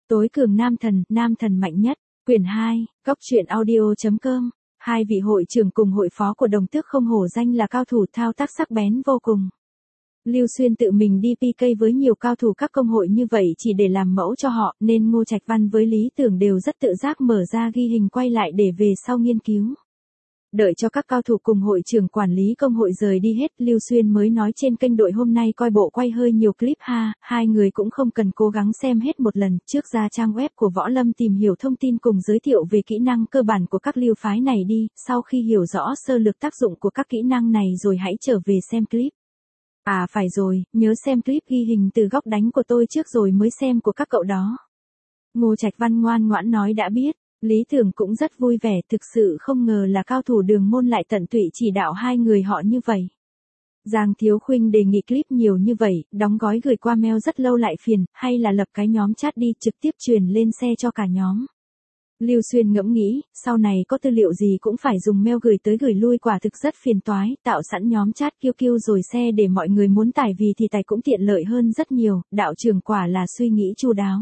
Tối cường nam thần mạnh nhất, quyển 2, góc truyện audio.com. Hai vị hội trưởng cùng hội phó của Đồng Tước không hổ danh là cao thủ thao tác sắc bén vô cùng. Lưu Xuyên tự mình đi PK với nhiều cao thủ các công hội như vậy chỉ để làm mẫu cho họ, nên Ngô Trạch Văn với Lý Tưởng đều rất tự giác mở ra ghi hình quay lại để về sau nghiên cứu. Đợi cho các cao thủ cùng hội trưởng quản lý công hội rời đi hết, Lưu Xuyên mới nói trên kênh đội hôm nay coi bộ quay hơi nhiều clip ha, hai người cũng không cần cố gắng xem hết một lần, trước ra trang web của Võ Lâm tìm hiểu thông tin cùng giới thiệu về kỹ năng cơ bản của các lưu phái này đi, sau khi hiểu rõ sơ lược tác dụng của các kỹ năng này rồi hãy trở về xem clip. À phải rồi, nhớ xem clip ghi hình từ góc đánh của tôi trước rồi mới xem của các cậu đó. Ngô Trạch Văn ngoan ngoãn nói đã biết. Lý Tưởng cũng rất vui vẻ, thực sự không ngờ là cao thủ Đường Môn lại tận tụy chỉ đạo hai người họ như vậy. Giang Thiếu Khuynh đề nghị clip nhiều như vậy, đóng gói gửi qua mail rất lâu lại phiền, hay là lập cái nhóm chat đi, trực tiếp truyền lên xe cho cả nhóm. Lưu Xuyên ngẫm nghĩ, sau này có tư liệu gì cũng phải dùng mail gửi tới gửi lui, quả thực rất phiền toái, tạo sẵn nhóm chat QQ rồi xe để mọi người muốn tải vì thì tải cũng tiện lợi hơn rất nhiều, đạo trưởng quả là suy nghĩ chu đáo.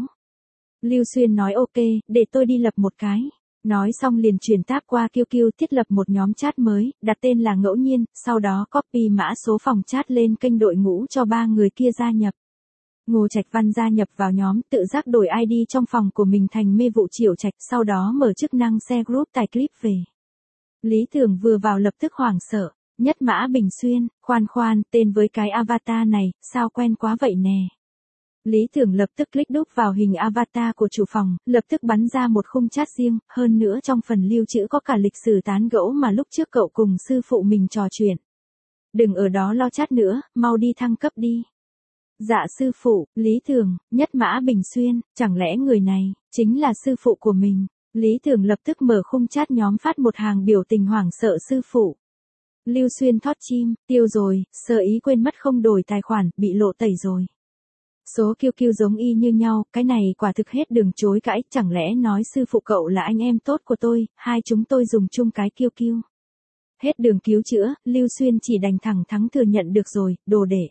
Lưu Xuyên nói ok, để tôi đi lập một cái. Nói xong liền truyền tab qua QQ thiết lập một nhóm chat mới, đặt tên là Ngẫu Nhiên, sau đó copy mã số phòng chat lên kênh đội ngũ cho ba người kia gia nhập. Ngô Trạch Văn gia nhập vào nhóm, tự giác đổi ID trong phòng của mình thành Mê Vụ Triệu Trạch, sau đó mở chức năng share group tải clip về. Lý Tưởng vừa vào lập tức hoảng sợ, Nhất Mã Bình Xuyên, khoan, tên với cái avatar này, sao quen quá vậy nè. Lý Tưởng lập tức click đúp vào hình avatar của chủ phòng, lập tức bắn ra một khung chat riêng, hơn nữa trong phần lưu trữ có cả lịch sử tán gẫu mà lúc trước cậu cùng sư phụ mình trò chuyện. Đừng ở đó lo chat nữa, mau đi thăng cấp đi. Dạ sư phụ, Lý Tưởng, Nhất Mã Bình Xuyên, chẳng lẽ người này chính là sư phụ của mình? Lý Tưởng lập tức mở khung chat nhóm phát một hàng biểu tình hoảng sợ sư phụ. Lưu Xuyên thót chim, tiêu rồi, sơ ý quên mất không đổi tài khoản, bị lộ tẩy rồi. Số QQ giống y như nhau, cái này quả thực hết đường chối cãi, chẳng lẽ nói sư phụ cậu là anh em tốt của tôi, hai chúng tôi dùng chung cái QQ. Hết đường cứu chữa, Lưu Xuyên chỉ đành thẳng thắn thừa nhận được rồi, đồ đệ.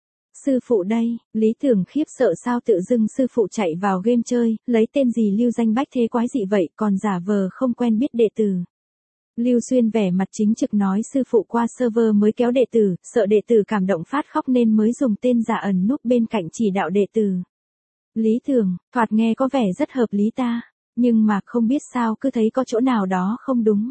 Sư phụ đây, Lý Tưởng khiếp sợ sao tự dưng sư phụ chạy vào game chơi, lấy tên gì Lưu danh bách thế quái dị vậy, còn giả vờ không quen biết đệ tử. Lưu Xuyên vẻ mặt chính trực nói sư phụ qua server mới kéo đệ tử, sợ đệ tử cảm động phát khóc nên mới dùng tên giả ẩn núp bên cạnh chỉ đạo đệ tử. Lý Tưởng, thoạt nghe có vẻ rất hợp lý ta, nhưng mà không biết sao cứ thấy có chỗ nào đó không đúng.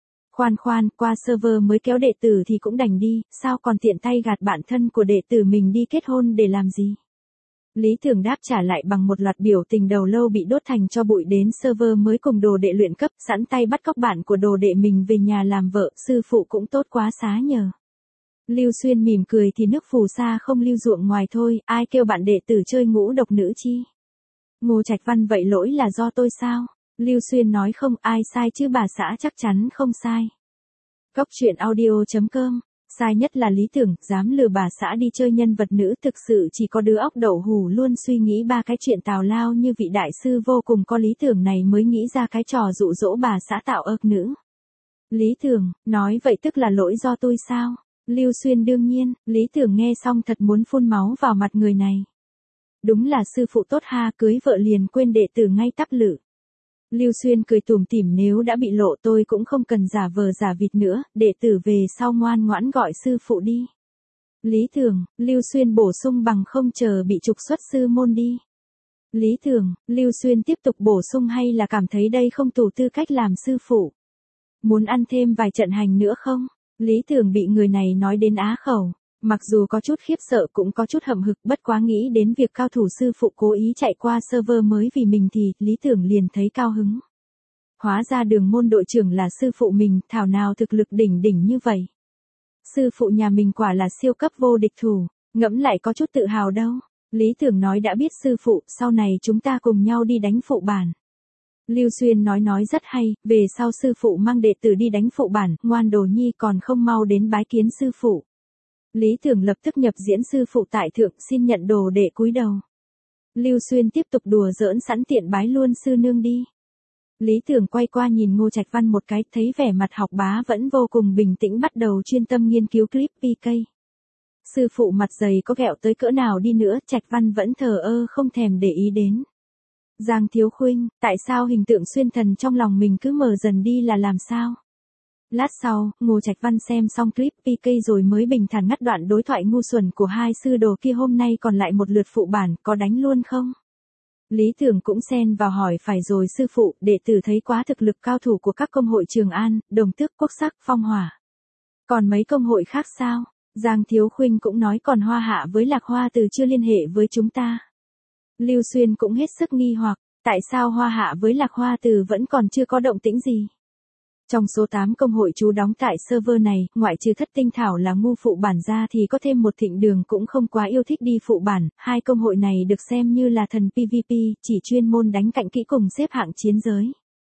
Khoan, qua server mới kéo đệ tử thì cũng đành đi, sao còn tiện tay gạt bạn thân của đệ tử mình đi kết hôn để làm gì? Lý Tưởng đáp trả lại bằng một loạt biểu tình đầu lâu bị đốt thành cho bụi đến server mới cùng đồ đệ luyện cấp, sẵn tay bắt cóc bạn của đồ đệ mình về nhà làm vợ, sư phụ cũng tốt quá xá nhờ. Lưu Xuyên mỉm cười thì nước phù sa không lưu ruộng ngoài thôi, ai kêu bạn đệ tử chơi ngũ độc nữ chi? Ngô Trạch Văn vậy lỗi là do tôi sao? Lưu Xuyên nói không, ai sai chứ bà xã chắc chắn không sai. Góc truyện audio.com. Sai nhất là Lý Tưởng, dám lừa bà xã đi chơi nhân vật nữ, thực sự chỉ có đứa óc đậu hù luôn suy nghĩ ba cái chuyện tào lao như vị đại sư vô cùng có lý tưởng này mới nghĩ ra cái trò dụ dỗ bà xã tạo ợc nữ. Lý Tưởng, nói vậy tức là lỗi do tôi sao? Lưu Xuyên đương nhiên, Lý Tưởng nghe xong thật muốn phun máu vào mặt người này. Đúng là sư phụ tốt ha, cưới vợ liền quên đệ tử ngay tắp lự. Lưu Xuyên cười tủm tỉm nếu đã bị lộ tôi cũng không cần giả vờ giả vịt nữa, đệ tử về sau ngoan ngoãn gọi sư phụ đi. Lý Tưởng, Lưu Xuyên bổ sung bằng không chờ bị trục xuất sư môn đi. Lý Tưởng, Lưu Xuyên tiếp tục bổ sung hay là cảm thấy đây không đủ tư cách làm sư phụ? Muốn ăn thêm vài trận hành nữa không? Lý Tưởng bị người này nói đến á khẩu. Mặc dù có chút khiếp sợ cũng có chút hậm hực, bất quá nghĩ đến việc cao thủ sư phụ cố ý chạy qua server mới vì mình thì Lý Tưởng liền thấy cao hứng. Hóa ra Đường Môn đội trưởng là sư phụ mình, thảo nào thực lực đỉnh như vậy. Sư phụ nhà mình quả là siêu cấp vô địch thủ, ngẫm lại có chút tự hào đâu. Lý Tưởng nói đã biết sư phụ, sau này chúng ta cùng nhau đi đánh phụ bản. Lưu Xuyên nói rất hay, về sau sư phụ mang đệ tử đi đánh phụ bản, ngoan đồ nhi còn không mau đến bái kiến sư phụ. Lý Tưởng lập tức nhập diễn sư phụ tại thượng xin nhận đồ đệ cúi đầu. Lưu Xuyên tiếp tục đùa giỡn sẵn tiện bái luôn sư nương đi. Lý Tưởng quay qua nhìn Ngô Trạch Văn một cái, thấy vẻ mặt học bá vẫn vô cùng bình tĩnh bắt đầu chuyên tâm nghiên cứu clip PK. Sư phụ mặt dày có ghẹo tới cỡ nào đi nữa, Trạch Văn vẫn thờ ơ không thèm để ý đến. Giang Thiếu Khuynh, tại sao hình tượng xuyên thần trong lòng mình cứ mờ dần đi là làm sao? Lát sau, Ngô Trạch Văn xem xong clip PK rồi mới bình thản ngắt đoạn đối thoại ngu xuẩn của hai sư đồ kia, hôm nay còn lại một lượt phụ bản, có đánh luôn không? Lý Tưởng cũng xen vào hỏi phải rồi sư phụ, đệ tử thấy quá thực lực cao thủ của các công hội Trường An, Đồng Tước, Quốc Sắc, Phong Hỏa. Còn mấy công hội khác sao? Giang Thiếu Khuynh cũng nói còn Hoa Hạ với Lạc Hoa Từ chưa liên hệ với chúng ta. Lưu Xuyên cũng hết sức nghi hoặc, tại sao Hoa Hạ với Lạc Hoa Từ vẫn còn chưa có động tĩnh gì? Trong số 8 công hội trú đóng tại server này, ngoại trừ Thất Tinh Thảo là ngu phụ bản ra thì có thêm một Thịnh Đường cũng không quá yêu thích đi phụ bản, hai công hội này được xem như là thần PVP, chỉ chuyên môn đánh cạnh kỹ cùng xếp hạng chiến giới.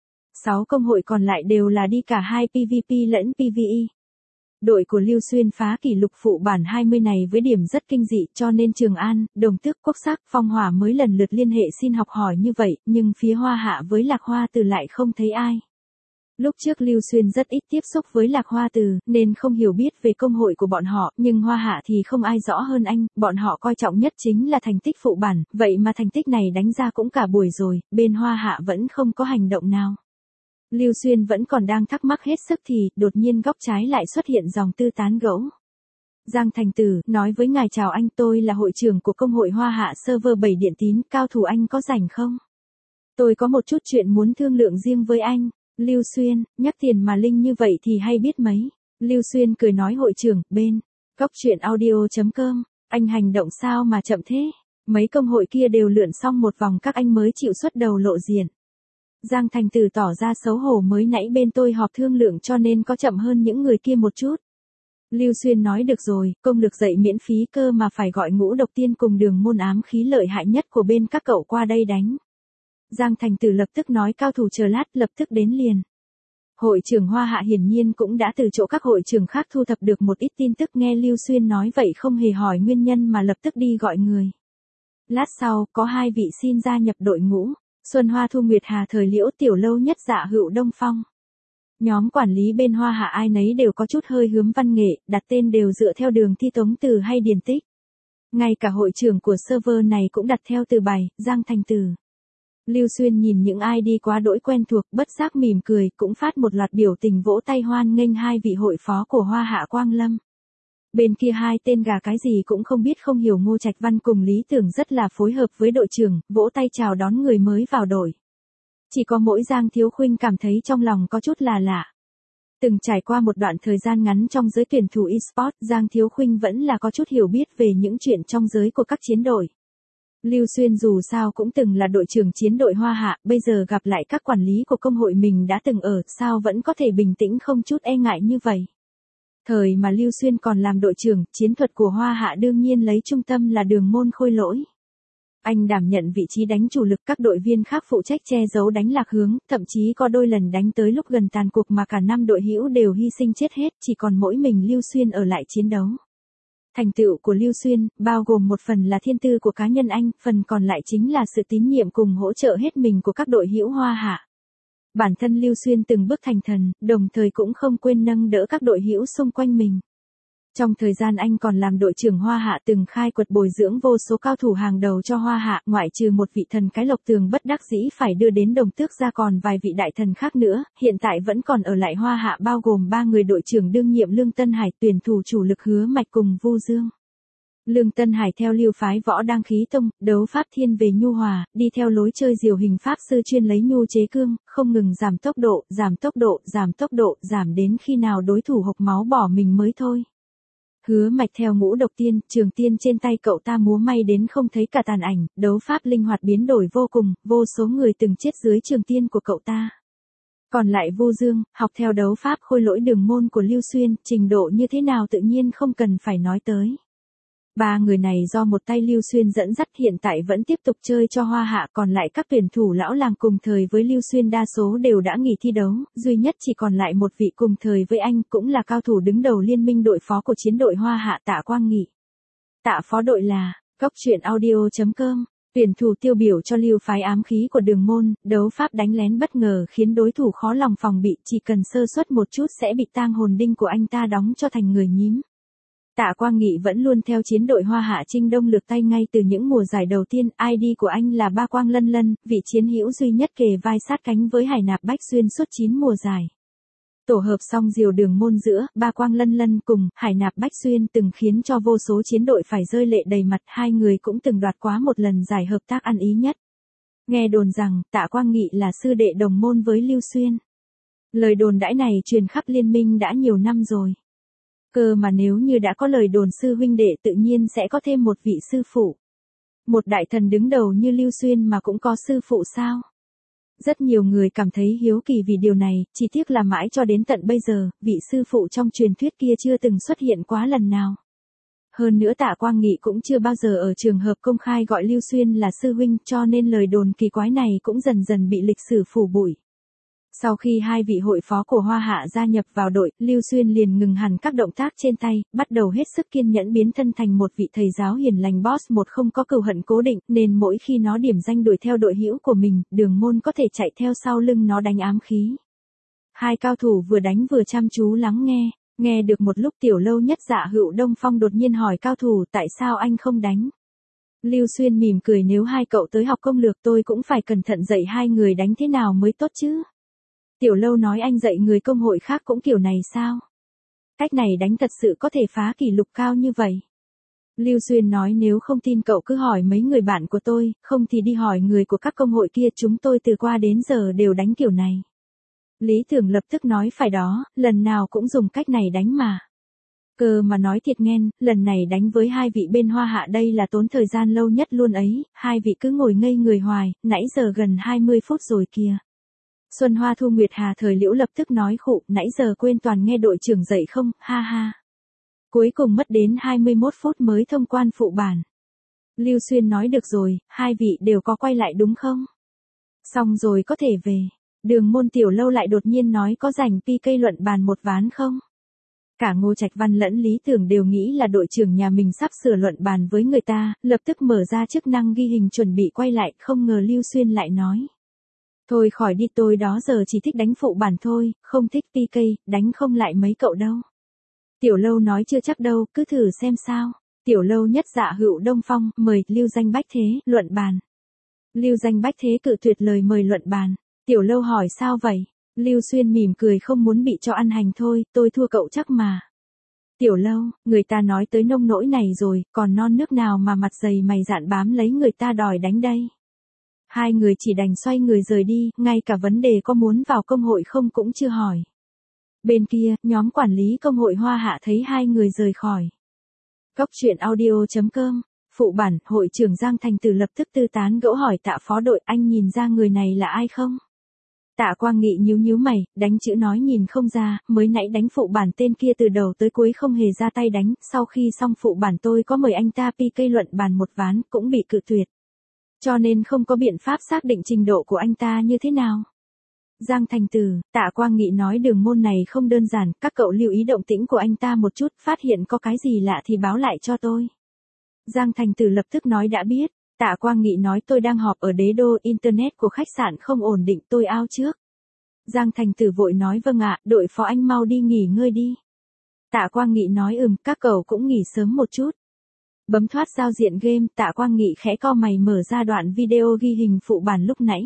6 công hội còn lại đều là đi cả hai PVP lẫn PVE. Đội của Lưu Xuyên phá kỷ lục phụ bản 20 này với điểm rất kinh dị, cho nên Trường An, Đồng Tước, Quốc Sắc, Phong Hỏa mới lần lượt liên hệ xin học hỏi như vậy, nhưng phía Hoa Hạ với Lạc Hoa Từ lại không thấy ai. Lúc trước Lưu Xuyên rất ít tiếp xúc với Lạc Hoa Từ, nên không hiểu biết về công hội của bọn họ, nhưng Hoa Hạ thì không ai rõ hơn anh, bọn họ coi trọng nhất chính là thành tích phụ bản, vậy mà thành tích này đánh ra cũng cả buổi rồi, bên Hoa Hạ vẫn không có hành động nào. Lưu Xuyên vẫn còn đang thắc mắc hết sức thì, đột nhiên góc trái lại xuất hiện dòng tư tán gẫu. Giang Thành Tử, nói với ngài chào anh, tôi là hội trưởng của công hội Hoa Hạ server 7 Điện Tín, cao thủ anh có rảnh không? Tôi có một chút chuyện muốn thương lượng riêng với anh. Lưu Xuyên, nhắc tiền mà linh như vậy thì hay biết mấy. Lưu Xuyên cười nói hội trưởng, bên, góc truyện audio.com, anh hành động sao mà chậm thế? Mấy công hội kia đều lượn xong một vòng các anh mới chịu xuất đầu lộ diện. Giang Thành Tử tỏ ra xấu hổ, mới nãy bên tôi họp thương lượng cho nên có chậm hơn những người kia một chút. Lưu Xuyên nói được rồi, công lực dạy miễn phí cơ mà phải gọi Ngũ Độc Tiên cùng Đường Môn ám khí lợi hại nhất của bên các cậu qua đây đánh. Giang Thành Tử lập tức nói cao thủ chờ lát, lập tức đến liền. Hội trưởng Hoa Hạ hiển nhiên cũng đã từ chỗ các hội trưởng khác thu thập được một ít tin tức, nghe Lưu Xuyên nói vậy không hề hỏi nguyên nhân mà lập tức đi gọi người. Lát sau, có hai vị xin gia nhập đội ngũ, Xuân Hoa Thu Nguyệt Hà Thời Liễu Tiểu Lâu Nhất Dạ Hữu Đông Phong. Nhóm quản lý bên Hoa Hạ ai nấy đều có chút hơi hướng văn nghệ, đặt tên đều dựa theo đường thi Tống Từ hay điển tích. Ngay cả hội trưởng của server này cũng đặt theo từ bài, Giang Thành Tử. Lưu Xuyên nhìn những ai đi quá đỗi quen thuộc, bất giác mỉm cười, cũng phát một loạt biểu tình vỗ tay hoan nghênh hai vị hội phó của Hoa Hạ Quang Lâm. Bên kia hai tên gà cái gì cũng không biết không hiểu Ngô Trạch Văn cùng Lý Tưởng rất là phối hợp với đội trưởng, vỗ tay chào đón người mới vào đội. Chỉ có mỗi Giang Thiếu Khuynh cảm thấy trong lòng có chút là lạ. Từng trải qua một đoạn thời gian ngắn trong giới tuyển thủ eSports, Giang Thiếu Khuynh vẫn là có chút hiểu biết về những chuyện trong giới của các chiến đội. Lưu Xuyên dù sao cũng từng là đội trưởng chiến đội Hoa Hạ, bây giờ gặp lại các quản lý của công hội mình đã từng ở, sao vẫn có thể bình tĩnh không chút e ngại như vậy. Thời mà Lưu Xuyên còn làm đội trưởng, chiến thuật của Hoa Hạ đương nhiên lấy trung tâm là Đường Môn Khôi Lỗi. Anh đảm nhận vị trí đánh chủ lực, các đội viên khác phụ trách che giấu đánh lạc hướng, thậm chí có đôi lần đánh tới lúc gần tàn cuộc mà cả năm đội hữu đều hy sinh chết hết, chỉ còn mỗi mình Lưu Xuyên ở lại chiến đấu. Thành tựu của Lưu Xuyên, bao gồm một phần là thiên tư của cá nhân anh, phần còn lại chính là sự tín nhiệm cùng hỗ trợ hết mình của các đội hữu Hoa Hạ. Bản thân Lưu Xuyên từng bước thành thần, đồng thời cũng không quên nâng đỡ các đội hữu xung quanh mình. Trong thời gian anh còn làm đội trưởng Hoa Hạ từng khai quật bồi dưỡng vô số cao thủ hàng đầu cho Hoa Hạ, ngoại trừ một vị thần cái Lộc Tường bất đắc dĩ phải đưa đến Đồng Tước ra còn vài vị đại thần khác nữa, hiện tại vẫn còn ở lại Hoa Hạ bao gồm 3 người đội trưởng đương nhiệm Lương Tân Hải, tuyển thủ chủ lực Hứa Mạch cùng Vu Dương. Lương Tân Hải theo lưu phái Võ Đăng Khí Tông, đấu pháp thiên về nhu hòa, đi theo lối chơi diều hình pháp sư chuyên lấy nhu chế cương, không ngừng giảm tốc độ, giảm tốc độ, giảm tốc độ, giảm đến khi nào đối thủ hộc máu bỏ mình mới thôi. Hứa Mạch theo Ngũ Độc Tiên, trường tiên trên tay cậu ta múa may đến không thấy cả tàn ảnh, đấu pháp linh hoạt biến đổi vô cùng, vô số người từng chết dưới trường tiên của cậu ta. Còn lại Vu Dương, học theo đấu pháp Khôi Lỗi Đường Môn của Lưu Xuyên, trình độ như thế nào tự nhiên không cần phải nói tới. 3 người này do một tay Lưu Xuyên dẫn dắt hiện tại vẫn tiếp tục chơi cho Hoa Hạ, còn lại các tuyển thủ lão làng cùng thời với Lưu Xuyên đa số đều đã nghỉ thi đấu, duy nhất chỉ còn lại một vị cùng thời với anh cũng là cao thủ đứng đầu liên minh đội phó của chiến đội Hoa Hạ Tạ Quang Nghị. Tạ phó đội là, góc truyện audio.com, tuyển thủ tiêu biểu cho lưu phái ám khí của Đường Môn, đấu pháp đánh lén bất ngờ khiến đối thủ khó lòng phòng bị, chỉ cần sơ suất một chút sẽ bị tang hồn đinh của anh ta đóng cho thành người nhím. Tạ Quang Nghị vẫn luôn theo chiến đội Hoa Hạ Trinh Đông lược tay ngay từ những mùa giải đầu tiên, ID của anh là Ba Quang Lân Lân, vị chiến hữu duy nhất kề vai sát cánh với Hải Nạp Bách Xuyên suốt 9 mùa giải. Tổ hợp song diều đường môn giữa Ba Quang Lân Lân cùng Hải Nạp Bách Xuyên từng khiến cho vô số chiến đội phải rơi lệ đầy mặt, hai người cũng từng đoạt quá một lần giải hợp tác ăn ý nhất. Nghe đồn rằng Tạ Quang Nghị là sư đệ đồng môn với Lưu Xuyên. Lời đồn đãi này truyền khắp liên minh đã nhiều năm rồi. Cơ mà nếu như đã có lời đồn sư huynh đệ tự nhiên sẽ có thêm một vị sư phụ. Một đại thần đứng đầu như Lưu Xuyên mà cũng có sư phụ sao? Rất nhiều người cảm thấy hiếu kỳ vì điều này, chỉ tiếc là mãi cho đến tận bây giờ, vị sư phụ trong truyền thuyết kia chưa từng xuất hiện quá lần nào. Hơn nữa Tạ Quang Nghị cũng chưa bao giờ ở trường hợp công khai gọi Lưu Xuyên là sư huynh, cho nên lời đồn kỳ quái này cũng dần dần bị lịch sử phủ bụi. Sau khi hai vị hội phó của Hoa Hạ gia nhập vào đội, Lưu Xuyên liền ngừng hẳn các động tác trên tay, bắt đầu hết sức kiên nhẫn biến thân thành một vị thầy giáo hiền lành boss một không có cừu hận cố định, nên mỗi khi nó điểm danh đuổi theo đội hữu của mình, Đường Môn có thể chạy theo sau lưng nó đánh ám khí. Hai cao thủ vừa đánh vừa chăm chú lắng nghe. Nghe được một lúc Tiểu Lâu Nhất Dạ Hữu Đông Phong đột nhiên hỏi cao thủ tại sao anh không đánh. Lưu Xuyên mỉm cười, nếu hai cậu tới học công lược tôi cũng phải cẩn thận dạy hai người đánh thế nào mới tốt chứ. Tiểu Lâu nói, anh dạy người công hội khác cũng kiểu này sao? Cách này đánh thật sự có thể phá kỷ lục cao như vậy. Lưu Xuyên nói, nếu không tin cậu cứ hỏi mấy người bạn của tôi, không thì đi hỏi người của các công hội kia, chúng tôi từ qua đến giờ đều đánh kiểu này. Lý Tưởng lập tức nói, phải đó, lần nào cũng dùng cách này đánh mà. Cơ mà nói thiệt nghen, lần này đánh với hai vị bên Hoa Hạ đây là tốn thời gian lâu nhất luôn ấy, hai vị cứ ngồi ngây người hoài, nãy giờ gần 20 phút rồi kìa. Xuân Hoa Thu Nguyệt Hà Thời Liễu lập tức nói, khụ, nãy giờ quên toàn nghe đội trưởng dạy không, ha ha. Cuối cùng mất đến 21 phút mới thông quan phụ bản. Lưu Xuyên nói, được rồi, hai vị đều có quay lại đúng không? Xong rồi có thể về. Đường Môn Tiểu Lâu lại đột nhiên nói, có rảnh PK luận bàn một ván không? Cả Ngô Trạch Văn lẫn Lý Tưởng đều nghĩ là đội trưởng nhà mình sắp sửa luận bàn với người ta, lập tức mở ra chức năng ghi hình chuẩn bị quay lại, không ngờ Lưu Xuyên lại nói. Thôi khỏi đi, tôi đó giờ chỉ thích đánh phụ bản thôi, không thích PK, đánh không lại mấy cậu đâu. Tiểu Lâu nói, chưa chắc đâu, cứ thử xem sao. Tiểu Lâu Nhất Dạ Hữu Đông Phong, mời, Lưu Danh Bách Thế, luận bàn. Lưu Danh Bách Thế cự tuyệt lời mời luận bàn. Tiểu Lâu hỏi, sao vậy? Lưu Xuyên mỉm cười, không muốn bị cho ăn hành thôi, tôi thua cậu chắc mà. Tiểu Lâu, người ta nói tới nông nỗi này rồi, còn non nước nào mà mặt dày mày dạn bám lấy người ta đòi đánh đây. Hai người chỉ đành xoay người rời đi, ngay cả vấn đề có muốn vào công hội không cũng chưa hỏi. Bên kia, nhóm quản lý công hội Hoa Hạ thấy hai người rời khỏi. Góc truyện audio.com, phụ bản, hội trưởng Giang Thành Tử lập tức tư tán gẫu hỏi Tạ phó đội, anh nhìn ra người này là ai không? Tạ Quang Nghị nhíu nhíu mày, đánh chữ nói nhìn không ra, mới nãy đánh phụ bản tên kia từ đầu tới cuối không hề ra tay đánh, sau khi xong phụ bản tôi có mời anh ta PK luận bàn một ván, cũng bị cự tuyệt. Cho nên không có biện pháp xác định trình độ của anh ta như thế nào. Giang Thành Tử, Tạ Quang Nghị nói, Đường Môn này không đơn giản, các cậu lưu ý động tĩnh của anh ta một chút, phát hiện có cái gì lạ thì báo lại cho tôi. Giang Thành Tử lập tức nói đã biết. Tạ Quang Nghị nói, tôi đang họp ở đế đô, internet của khách sạn không ổn định, tôi out trước. Giang Thành Tử vội nói, vâng ạ, đội phó anh mau đi nghỉ ngơi đi. Tạ Quang Nghị nói, các cậu cũng nghỉ sớm một chút. Bấm thoát giao diện game, Tạ Quang Nghị khẽ cau mày mở ra đoạn video ghi hình phụ bản lúc nãy.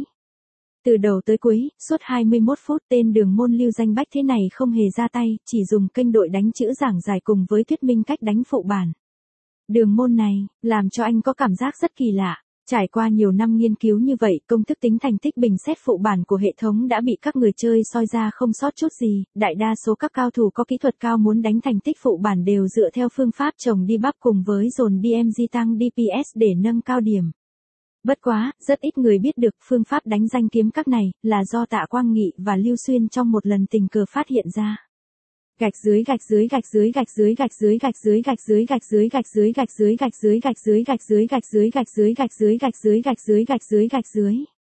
Từ đầu tới cuối, suốt 21 phút tên Đường Môn Lưu Danh Bách Thế này không hề ra tay, chỉ dùng kênh đội đánh chữ giảng giải cùng với thuyết minh cách đánh phụ bản. Đường Môn này, làm cho anh có cảm giác rất kỳ lạ. Trải qua nhiều năm nghiên cứu như vậy, công thức tính thành tích bình xét phụ bản của hệ thống đã bị các người chơi soi ra không sót chút gì, đại đa số các cao thủ có kỹ thuật cao muốn đánh thành tích phụ bản đều dựa theo phương pháp trồng debuff cùng với dồn DMG tăng DPS để nâng cao điểm. Bất quá, rất ít người biết được phương pháp đánh danh kiếm các này là do Tạ Quang Nghị và Lưu Xuyên trong một lần tình cờ phát hiện ra. Gạch dưới gạch dưới gạch dưới gạch dưới gạch dưới gạch dưới gạch dưới gạch dưới gạch dưới gạch dưới gạch dưới gạch dưới gạch dưới gạch dưới gạch dưới gạch dưới gạch dưới gạch dưới gạch dưới gạch dưới.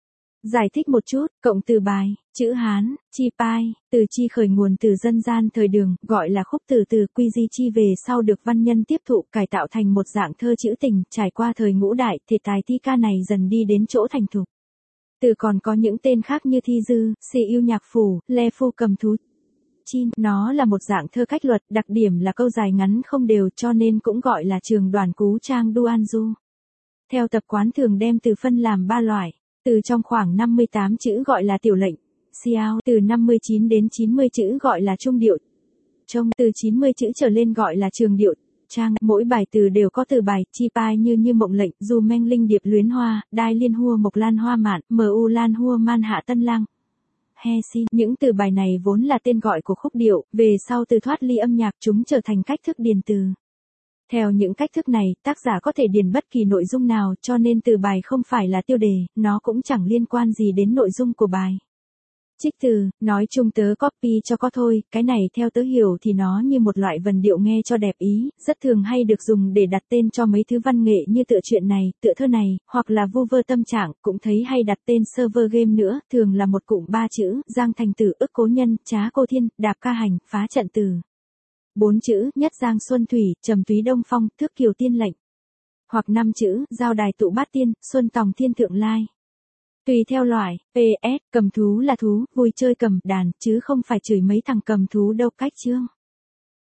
Giải thích một chút, cộng từ bài, chữ Hán, chi pai, từ chi khởi nguồn từ dân gian thời Đường, gọi là khúc từ quy di chi về sau được văn nhân tiếp thụ cải tạo thành một dạng thơ trữ tình, trải qua thời Ngũ Đại, thể tài thi ca này dần đi đến chỗ thành thục. Từ còn có những tên khác như thi dư, si yêu nhạc phủ, le phu cầm thú. chim, nó là một dạng thơ cách luật, đặc điểm là câu dài ngắn không đều cho nên cũng gọi là trường đoàn cú trang Duan Du. Theo tập quán thường đem từ phân làm 3 loại, từ trong khoảng 58 chữ gọi là tiểu lệnh, xiao, từ 59 đến 90 chữ gọi là trung điệu, trông, từ 90 chữ trở lên gọi là trường điệu, trang, mỗi bài từ đều có từ bài, chi pai như mộng lệnh, dù meng linh điệp luyến hoa, đai liên hua mộc lan hoa mạn, mu lan hua man hạ tân lang. He xin, những từ bài này vốn là tên gọi của khúc điệu, về sau từ thoát ly âm nhạc chúng trở thành cách thức điền từ. Theo những cách thức này, tác giả có thể điền bất kỳ nội dung nào cho nên từ bài không phải là tiêu đề, nó cũng chẳng liên quan gì đến nội dung của bài. Trích từ, nói chung tớ copy cho có thôi, cái này theo tớ hiểu thì nó như một loại vần điệu nghe cho đẹp ý, rất thường hay được dùng để đặt tên cho mấy thứ văn nghệ như tựa truyện này, tựa thơ này, hoặc là vu vơ tâm trạng, cũng thấy hay đặt tên server game nữa, thường là một cụm 3 chữ, giang thành tử, ức cố nhân, trá cô thiên, đạp ca hành, phá trận từ. 4 chữ, nhất giang xuân thủy, trầm túy đông phong, thước kiều tiên lệnh. Hoặc 5 chữ, giao đài tụ bát tiên, xuân tòng thiên thượng lai. Tùy theo loại, PS, cầm thú là thú, vui chơi cầm đàn, chứ không phải chửi mấy thằng cầm thú đâu cách chương.